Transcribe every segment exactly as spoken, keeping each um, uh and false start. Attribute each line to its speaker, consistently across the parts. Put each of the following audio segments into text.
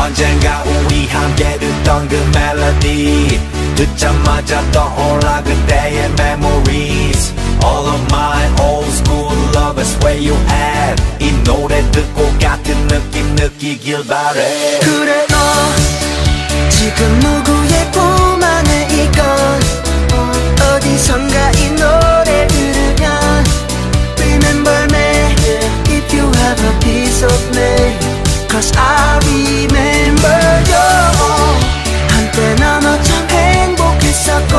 Speaker 1: 언젠가 우리 함께 듣던 그 멜로디 듣자마자 떠올라 그때의 memories. All of my old school lovers where you at. 이 노래 듣고 같은 느낌 느끼길 바래.
Speaker 2: 그래 너 지금 누구의 품 안에 있건 어디선가 이 노래 들으면 Remember me if you have a piece of me Cause I remember you. 한때 너무 참 행복했었고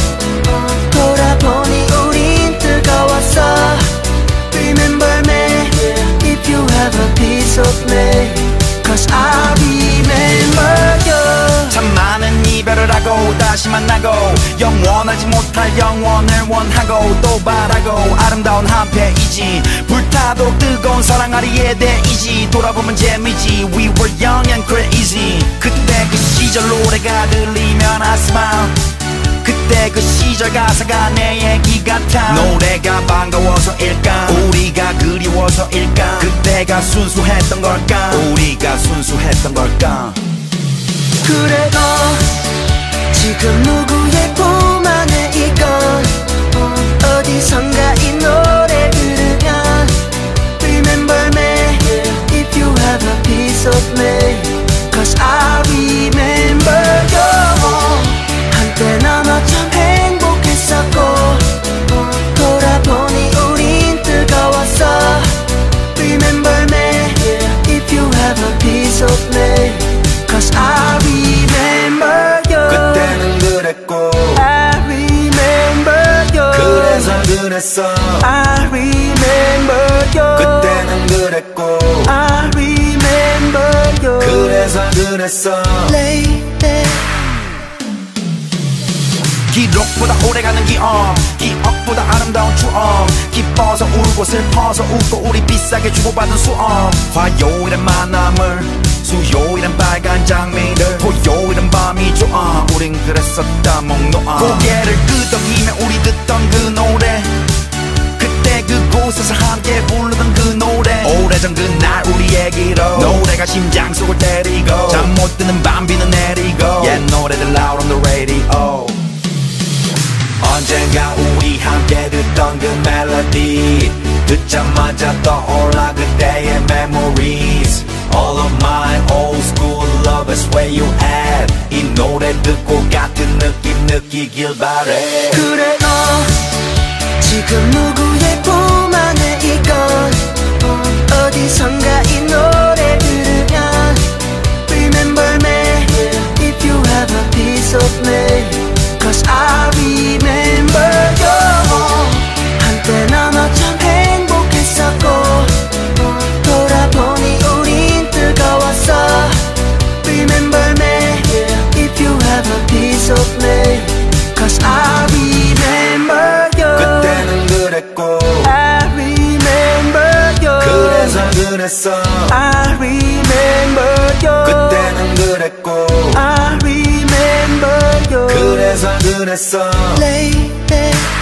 Speaker 2: 돌아보니 우린 뜨거웠어. Remember me if you have a piece of me Cause I remember you.
Speaker 3: 참 많은 이별을 하고 다시 만나고 영원하지 못할 영원을 원하고 또 바라고 아름다운 한패이지 불타도록 뜨거운 사랑하리에 대이지 돌아보면 재미지 We were young and crazy. 그때 그 시절 노래가 들리면 I smile. 그때 그 시절 가사가 내 얘기 같아. 노래가 반가워서일까 우리가 그리워서일까 그때가 순수했던 걸까 우리가 순수했던 걸까.
Speaker 2: 그래 너 지금 누구의 품 안에 있건 어디선가 이 노래 들으면 Remember me if you have a piece of me Cause I remember you. 한때 너무 참 행복했었고 돌아보니 우린 뜨거웠어. Remember me if you have a piece of me Cause I remember you.
Speaker 1: 그때는 그랬고
Speaker 2: I remember you.
Speaker 1: 그래서 그랬어.
Speaker 2: I remember you.
Speaker 1: 그때는 그랬고
Speaker 2: I remember you.
Speaker 1: 그래서 그랬어.
Speaker 2: Lady.
Speaker 3: 기록보다 오래가는 기억 기억보다 아름다운 추억 기뻐서 울고 슬퍼서 웃고 우리 비싸게 주고받은 수억 화요일엔 만남을 수요일엔 빨간 장미를 토요일엔 밤이 좋아 우린 그랬었다 목놓아 고개를 끄덕이며 우리 듣던 그 노래 그때 그곳에서 함께 부르던 그 노래 오래전 그날 우리 얘기로 노래가 심장 속을 때리고 잠 못 드는 밤 비는 내리고 옛 노래들 loud on the radio.
Speaker 1: 언젠가 우리 함께 듣던 그 멜로디 듣자마자 떠올라 그때의 memories. All of my old school lovers where you at. 이 노래 듣고 같은 느낌 느끼길 바래.
Speaker 2: 그래 너 지금 누구의 품 안에 있건 어디선가 이 노래 들으면 Remember me if you have a piece of me Cause I remember you. 한때 너무 참 행복했었고 돌아보니 우린 뜨거웠어. Remember me if you have a piece of me Cause I remember you.
Speaker 1: 그때는 그랬고
Speaker 2: I remember you.
Speaker 1: 그래서 그랬어.
Speaker 2: I remember you.
Speaker 1: 그때는 그랬고
Speaker 2: I remember you.
Speaker 1: 그래서 그랬어.
Speaker 2: Lady.